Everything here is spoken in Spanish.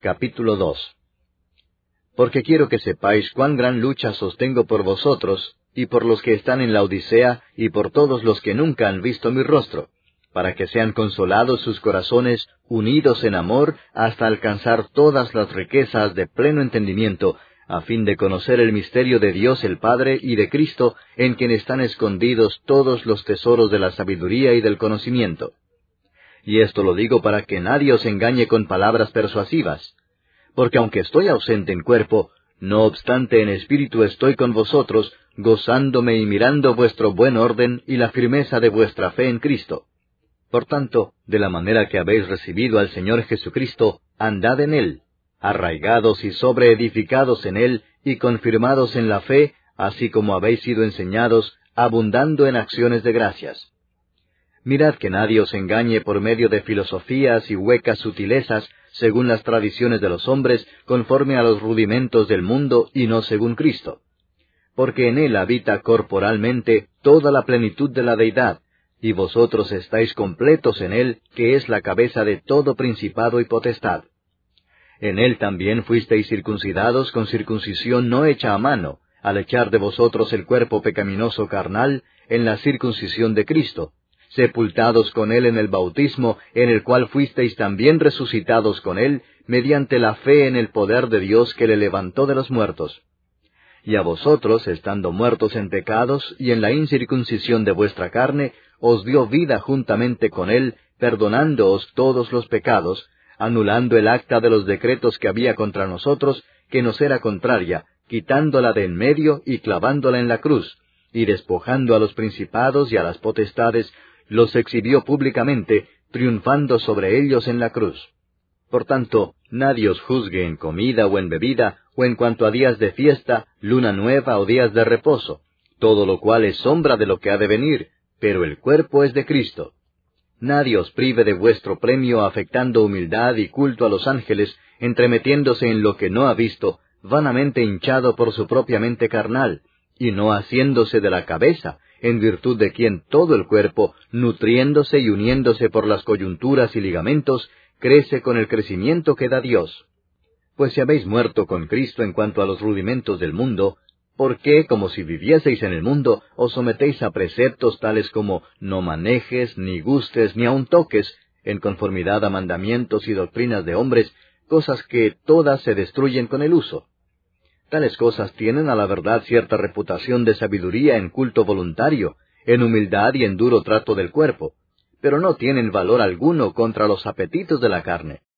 Capítulo 2. Porque quiero que sepáis cuán gran lucha sostengo por vosotros, y por los que están en la Odisea, y por todos los que nunca han visto mi rostro, para que sean consolados sus corazones, unidos en amor, hasta alcanzar todas las riquezas de pleno entendimiento, a fin de conocer el misterio de Dios el Padre y de Cristo, en quien están escondidos todos los tesoros de la sabiduría y del conocimiento. Y esto lo digo para que nadie os engañe con palabras persuasivas. Porque aunque estoy ausente en cuerpo, no obstante en espíritu estoy con vosotros, gozándome y mirando vuestro buen orden y la firmeza de vuestra fe en Cristo. Por tanto, de la manera que habéis recibido al Señor Jesucristo, andad en Él, arraigados y sobreedificados en Él, y confirmados en la fe, así como habéis sido enseñados, abundando en acciones de gracias. Mirad que nadie os engañe por medio de filosofías y huecas sutilezas, según las tradiciones de los hombres, conforme a los rudimentos del mundo y no según Cristo. Porque en Él habita corporalmente toda la plenitud de la deidad, y vosotros estáis completos en Él, que es la cabeza de todo principado y potestad. En Él también fuisteis circuncidados con circuncisión no hecha a mano, al echar de vosotros el cuerpo pecaminoso carnal, en la circuncisión de Cristo, sepultados con Él en el bautismo, en el cual fuisteis también resucitados con Él, mediante la fe en el poder de Dios que le levantó de los muertos. Y a vosotros, estando muertos en pecados y en la incircuncisión de vuestra carne, os dio vida juntamente con Él, perdonándoos todos los pecados, anulando el acta de los decretos que había contra nosotros, que nos era contraria, quitándola de en medio y clavándola en la cruz, y despojando a los principados y a las potestades, los exhibió públicamente, triunfando sobre ellos en la cruz. Por tanto, nadie os juzgue en comida o en bebida, o en cuanto a días de fiesta, luna nueva o días de reposo, todo lo cual es sombra de lo que ha de venir, pero el cuerpo es de Cristo. Nadie os prive de vuestro premio afectando humildad y culto a los ángeles, entremetiéndose en lo que no ha visto, vanamente hinchado por su propia mente carnal, y no haciéndose de la cabeza, en virtud de quien todo el cuerpo, nutriéndose y uniéndose por las coyunturas y ligamentos, crece con el crecimiento que da Dios. Pues si habéis muerto con Cristo en cuanto a los rudimentos del mundo, ¿por qué, como si vivieseis en el mundo, os sometéis a preceptos tales como no manejes, ni gustes, ni aun toques, en conformidad a mandamientos y doctrinas de hombres, cosas que todas se destruyen con el uso? Tales cosas tienen a la verdad cierta reputación de sabiduría en culto voluntario, en humildad y en duro trato del cuerpo, pero no tienen valor alguno contra los apetitos de la carne.